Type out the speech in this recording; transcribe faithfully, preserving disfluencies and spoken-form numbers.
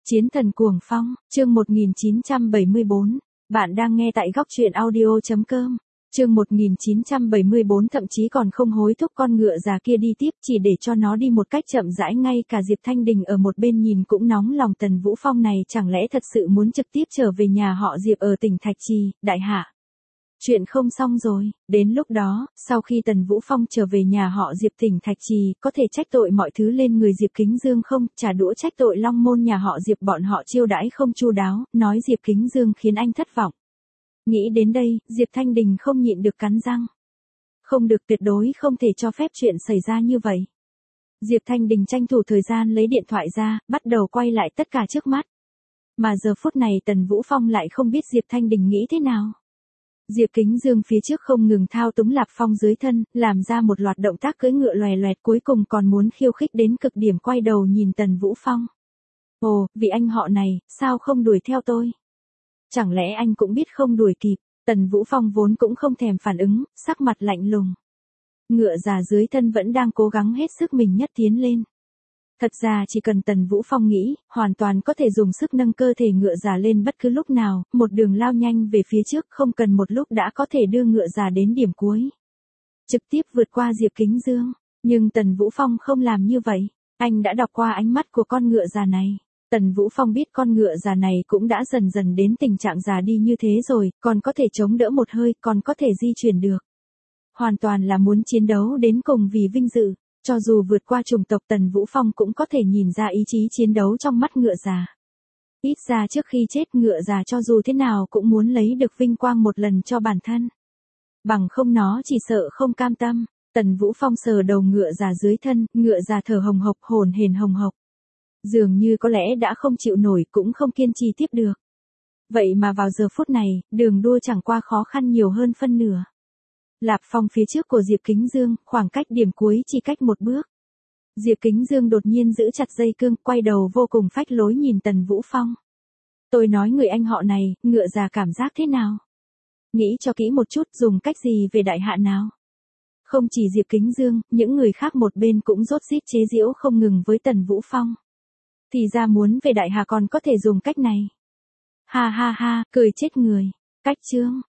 Chiến thần cuồng phong, chương một nghìn chín trăm bảy mươi bốn. Bạn đang nghe tại góc truyện audio chấm com. Chương một nghìn chín trăm bảy mươi bốn thậm chí còn không hối thúc con ngựa già kia đi tiếp, chỉ để cho nó đi một cách chậm rãi. Ngay cả Diệp Thanh Đình ở một bên nhìn cũng nóng lòng, Tần Vũ Phong này chẳng lẽ thật sự muốn trực tiếp trở về nhà họ Diệp ở tỉnh Thạch Trì, đại hạ. Chuyện không xong rồi, đến lúc đó, sau khi Tần Vũ Phong trở về nhà họ Diệp tỉnh Thạch Trì, có thể trách tội mọi thứ lên người Diệp Kính Dương không, trả đũa trách tội Long Môn nhà họ Diệp bọn họ chiêu đãi không chu đáo, nói Diệp Kính Dương khiến anh thất vọng. Nghĩ đến đây, Diệp Thanh Đình không nhịn được cắn răng. Không được, tuyệt đối không thể cho phép chuyện xảy ra như vậy. Diệp Thanh Đình tranh thủ thời gian lấy điện thoại ra, bắt đầu quay lại tất cả trước mắt. Mà giờ phút này Tần Vũ Phong lại không biết Diệp Thanh Đình nghĩ thế nào. Diệp Kính Dương phía trước không ngừng thao túng Lạp Phong dưới thân, làm ra một loạt động tác cưỡi ngựa loè loẹt, cuối cùng còn muốn khiêu khích đến cực điểm, quay đầu nhìn Tần Vũ Phong. Ồ, vì anh họ này, sao không đuổi theo tôi? Chẳng lẽ anh cũng biết không đuổi kịp? Tần Vũ Phong vốn cũng không thèm phản ứng, sắc mặt lạnh lùng. Ngựa già dưới thân vẫn đang cố gắng hết sức mình nhất tiến lên. Thật ra chỉ cần Tần Vũ Phong nghĩ, hoàn toàn có thể dùng sức nâng cơ thể ngựa già lên bất cứ lúc nào, một đường lao nhanh về phía trước, không cần một lúc đã có thể đưa ngựa già đến điểm cuối. Trực tiếp vượt qua Diệp Kính Dương, nhưng Tần Vũ Phong không làm như vậy, anh đã đọc qua ánh mắt của con ngựa già này. Tần Vũ Phong biết con ngựa già này cũng đã dần dần đến tình trạng già đi như thế rồi, còn có thể chống đỡ một hơi, còn có thể di chuyển được. Hoàn toàn là muốn chiến đấu đến cùng vì vinh dự. Cho dù vượt qua chủng tộc, Tần Vũ Phong cũng có thể nhìn ra ý chí chiến đấu trong mắt ngựa già. Ít ra trước khi chết, ngựa già cho dù thế nào cũng muốn lấy được vinh quang một lần cho bản thân. Bằng không nó chỉ sợ không cam tâm. Tần Vũ Phong sờ đầu ngựa già dưới thân, ngựa già thở hồng hộc, hổn hển hồng hộc. Dường như có lẽ đã không chịu nổi, cũng không kiên trì tiếp được. Vậy mà vào giờ phút này, đường đua chẳng qua khó khăn nhiều hơn phân nửa. Lạp Phong phía trước của Diệp Kính Dương, khoảng cách điểm cuối chỉ cách một bước. Diệp Kính Dương đột nhiên giữ chặt dây cương, quay đầu vô cùng phách lối nhìn Tần Vũ Phong. Tôi nói người anh họ này, ngựa già cảm giác thế nào? Nghĩ cho kỹ một chút, dùng cách gì về đại hạ nào? Không chỉ Diệp Kính Dương, những người khác một bên cũng rốt rít chế giễu không ngừng với Tần Vũ Phong. Thì ra muốn về đại hạ còn có thể dùng cách này. Ha ha ha, cười chết người. Cách chương,